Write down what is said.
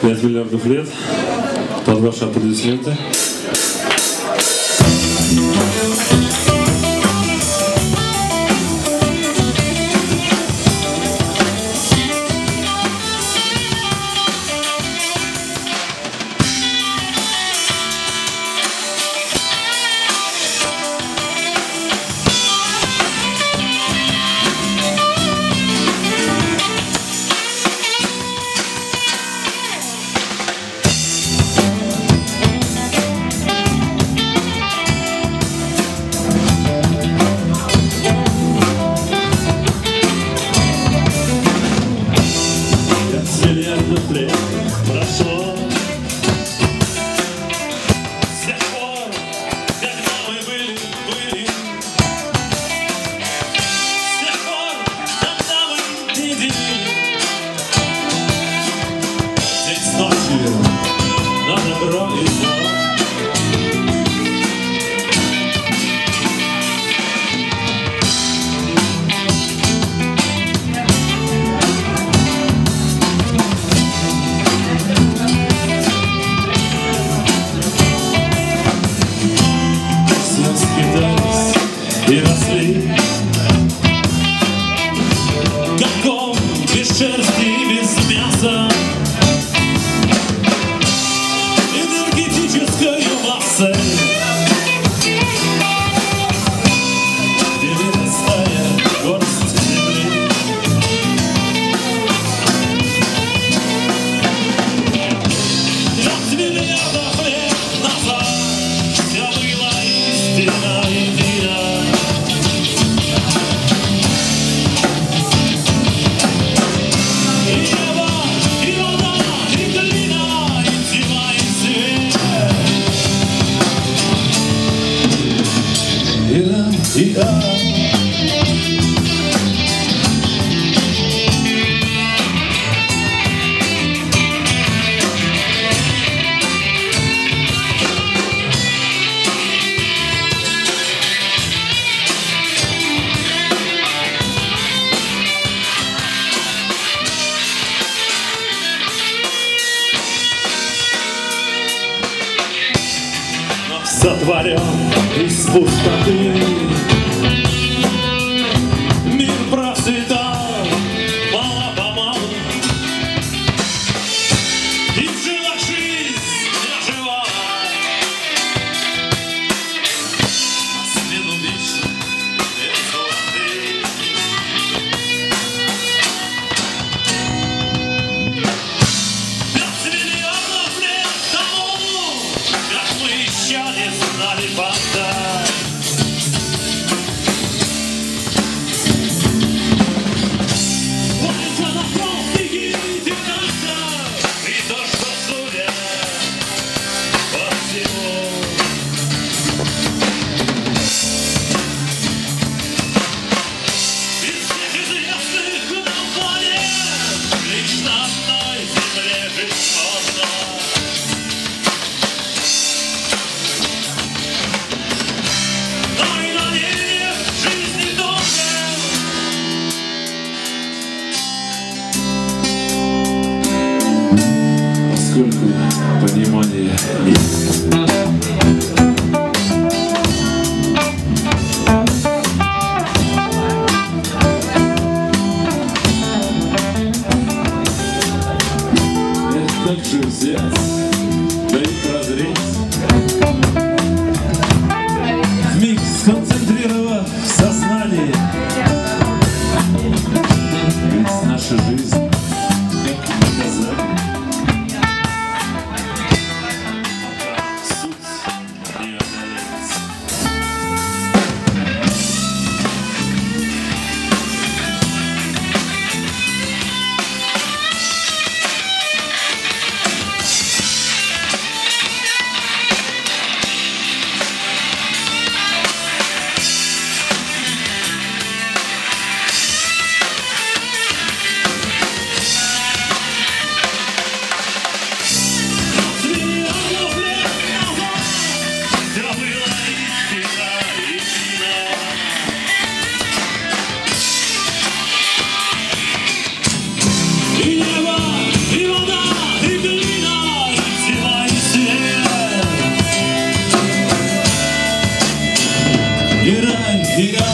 5 миллиардов лет. Под ваши аплодисменты. Прошло с тех пор, когда мы были. С тех пор, когда мы видели. Здесь ночью на добро и зло. И росли, как ком, без шерсти, без мяса, энергетической массой, перерастая горсть земли. От миллиардов лет назад все было истинно едино. И сотворен из пустоты. Мир процветал мало-помалу, и в жилах жизнь ожила. На смену вечных лет золотых 5 миллиардов лет тому, как мы еще не знали факта. Поскольку понимания есть. Так же взять, да и прозреть, вмиг сконцентрировав сознание. Ведь наша жизнь как наказание. Суть не одолеется. И небо, и вода, и глина. И